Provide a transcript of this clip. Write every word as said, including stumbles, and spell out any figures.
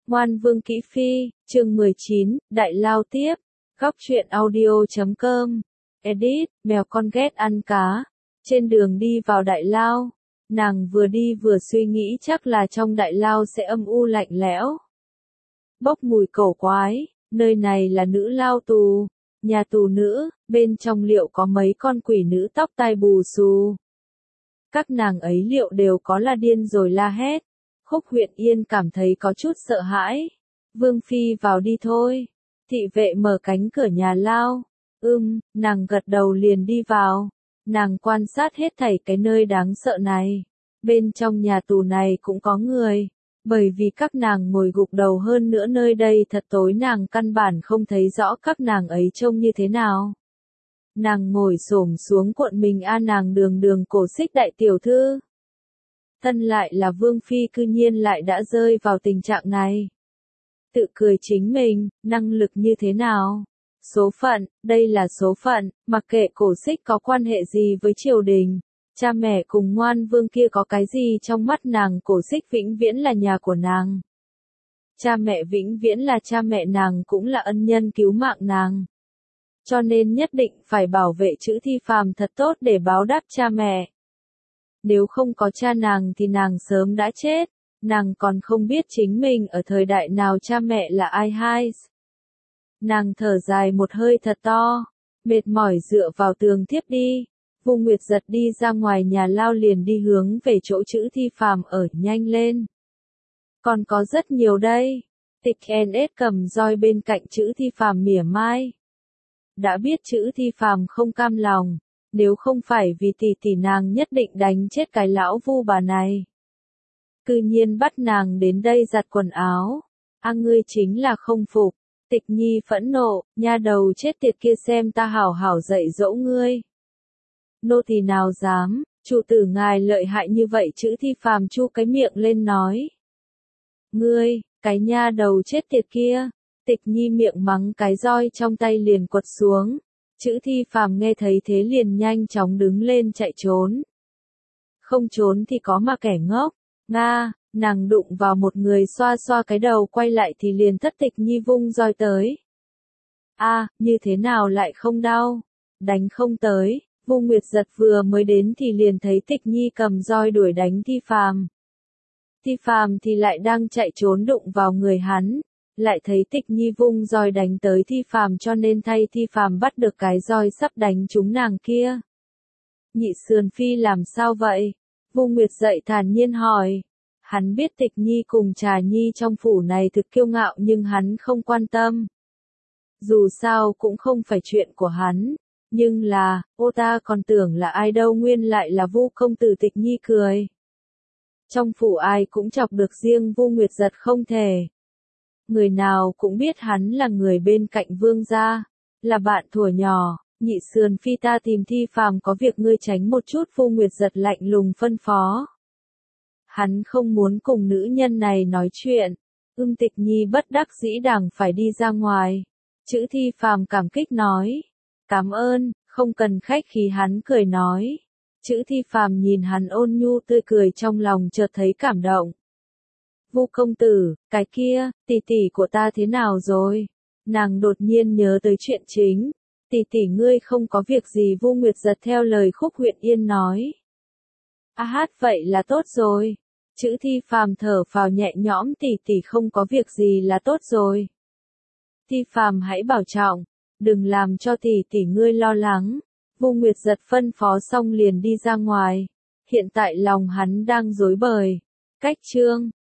Ngoan Vương Kỹ Phi, chương mười chín, Đại Lao tiếp, góc truyện audio chấm com, edit, mèo con ghét ăn cá. Trên đường đi vào Đại Lao, nàng vừa đi vừa suy nghĩ chắc là trong Đại Lao sẽ âm u lạnh lẽo. Bốc mùi cổ quái, nơi này là nữ lao tù, nhà tù nữ, bên trong liệu có mấy con quỷ nữ tóc tai bù xù. Các nàng ấy liệu đều có là điên rồi la hét. Khúc Huyện Yên cảm thấy có chút sợ hãi. Vương Phi vào đi thôi. Thị vệ mở cánh cửa nhà lao. Ưm, nàng gật đầu liền đi vào. Nàng quan sát hết thảy cái nơi đáng sợ này. Bên trong nhà tù này cũng có người. Bởi vì các nàng ngồi gục đầu hơn nữa nơi đây thật tối nàng căn bản không thấy rõ các nàng ấy trông như thế nào. Nàng ngồi xổm xuống cuộn mình a nàng đường đường cổ xích đại tiểu thư. Thân lại là Vương Phi cư nhiên lại đã rơi vào tình trạng này. Tự cười chính mình, năng lực như thế nào? Số phận, đây là số phận, mặc kệ cổ xích có quan hệ gì với triều đình. Cha mẹ cùng Ngoan Vương kia có cái gì trong mắt nàng, cổ xích vĩnh viễn là nhà của nàng. Cha mẹ vĩnh viễn là cha mẹ nàng, cũng là ân nhân cứu mạng nàng. Cho nên nhất định phải bảo vệ chữ Thi Phàm thật tốt để báo đáp cha mẹ. Nếu không có cha nàng thì nàng sớm đã chết, nàng còn không biết chính mình ở thời đại nào cha mẹ là ai hay. Nàng thở dài một hơi thật to, mệt mỏi dựa vào tường thiếp đi. Vu Nguyệt giật đi ra ngoài nhà lao liền đi hướng về chỗ chữ Thi Phàm ở, nhanh lên. Còn có rất nhiều đây. Tịch en ét cầm roi bên cạnh chữ Thi Phàm mỉa mai. Đã biết chữ Thi Phàm không cam lòng. Nếu không phải vì tỷ tỷ nàng nhất định đánh chết cái lão Vu bà này. Cư nhiên bắt nàng đến đây giặt quần áo. A ngươi chính là không phục. Tịch Nhi phẫn nộ, nha đầu chết tiệt kia xem ta hảo hảo dạy dỗ ngươi. Nô tỳ nào dám, chủ tử ngài lợi hại như vậy chữ Thi Phàm chu cái miệng lên nói. Ngươi, cái nha đầu chết tiệt kia. Tịch Nhi miệng mắng cái roi trong tay liền quật xuống. Chữ Thi Phàm nghe thấy thế liền nhanh chóng đứng lên chạy trốn. Không trốn thì có mà kẻ ngốc. Nga, nàng đụng vào một người xoa xoa cái đầu quay lại thì liền thất Tịch Nhi vung roi tới. A, à, như thế nào lại không đau? Đánh không tới. Vu Nguyệt giật vừa mới đến thì liền thấy Tịch Nhi cầm roi đuổi đánh Thi Phàm. Thi Phàm thì lại đang chạy trốn đụng vào người hắn. Lại thấy Tịch Nhi vung roi đánh tới Thi Phàm cho nên thay Thi Phàm bắt được cái roi sắp đánh trúng nàng kia. Nhị Sườn Phi làm sao vậy? Vu Nguyệt dậy thản nhiên hỏi. Hắn biết Tịch Nhi cùng Trà Nhi trong phủ này thực kiêu ngạo nhưng hắn không quan tâm. Dù sao cũng không phải chuyện của hắn. Nhưng là, ô ta còn tưởng là ai đâu nguyên lại là Vu công tử. Tịch Nhi cười. Trong phủ ai cũng chọc được riêng Vu Nguyệt giật không thể. Người nào cũng biết hắn là người bên cạnh vương gia, là bạn thuở nhỏ. Nhị Sườn Phi ta tìm Thi Phàm có việc ngươi tránh một chút. Vu Nguyệt giật lạnh lùng phân phó. Hắn không muốn cùng nữ nhân này nói chuyện. Ưng Tịch Nhi bất đắc dĩ đành phải đi ra ngoài. Chữ Thi Phàm cảm kích nói. Cảm ơn, không cần khách khí hắn cười nói. Chữ Thi Phàm nhìn hắn ôn nhu tươi cười trong lòng chợt thấy cảm động. Vu công tử, cái kia, tỷ tỷ của ta thế nào rồi? Nàng đột nhiên nhớ tới chuyện chính. Tỷ tỷ ngươi không có việc gì. Vu Nguyệt giật theo lời Khúc Huyện Yên nói. A hát vậy là tốt rồi. Chữ Thi Phàm thở phào nhẹ nhõm, tỷ tỷ không có việc gì là tốt rồi. Thi Phàm hãy bảo trọng, đừng làm cho tỷ tỷ ngươi lo lắng. Vu Nguyệt giật phân phó xong liền đi ra ngoài. Hiện tại lòng hắn đang rối bời. Cách chương